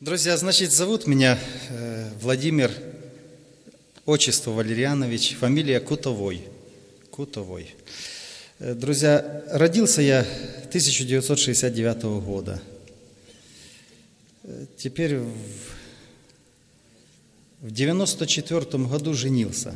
Друзья, значит, зовут меня Владимир, отчество Валерьянович, фамилия Кутовой. Кутовой. Друзья, родился я 1969 года. Теперь в 94 году женился.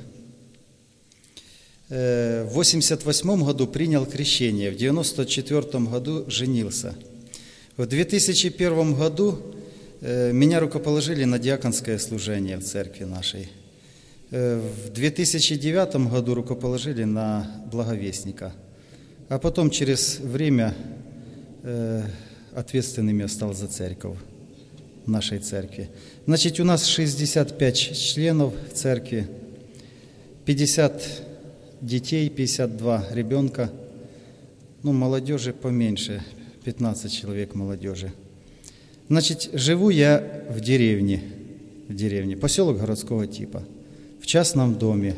В 88 году принял крещение, в 94 году женился. В 2001 году меня рукоположили на диаконское служение в церкви нашей. В 2009 году рукоположили на благовестника. А потом через время ответственным я стал за церковь нашей церкви. Значит, у нас 65 членов в церкви, 50 детей, 52 ребенка, молодежи поменьше, 15 человек молодежи. Значит, живу я в деревне, поселок городского типа, в частном доме.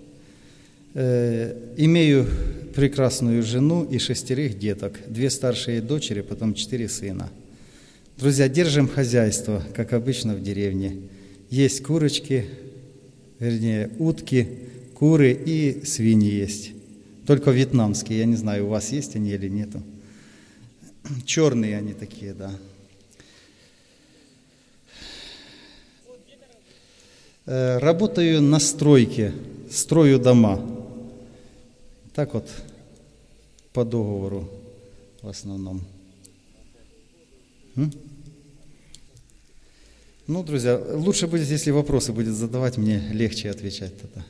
Имею прекрасную жену и 6 деток, 2 старшие дочери, потом 4 сына. Друзья, держим хозяйство, как обычно в деревне. Есть курочки, утки, куры и свиньи есть. Только вьетнамские, я не знаю, у вас есть они или нету. Черные они такие, да. Работаю на стройке, строю дома. Так вот, по договору в основном. Друзья, лучше будет, если вопросы будет задавать, мне легче отвечать тогда.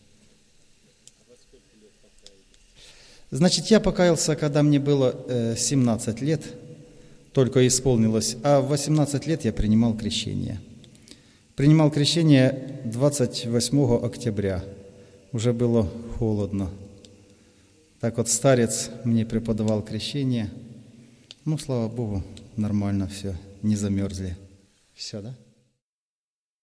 Значит, я покаялся, когда мне было 17 лет, только исполнилось, а в 18 лет я принимал крещение. Принимал крещение 28 октября. Уже было холодно. Так вот, старец мне преподавал крещение. Слава Богу, нормально все, не замерзли. Все, да?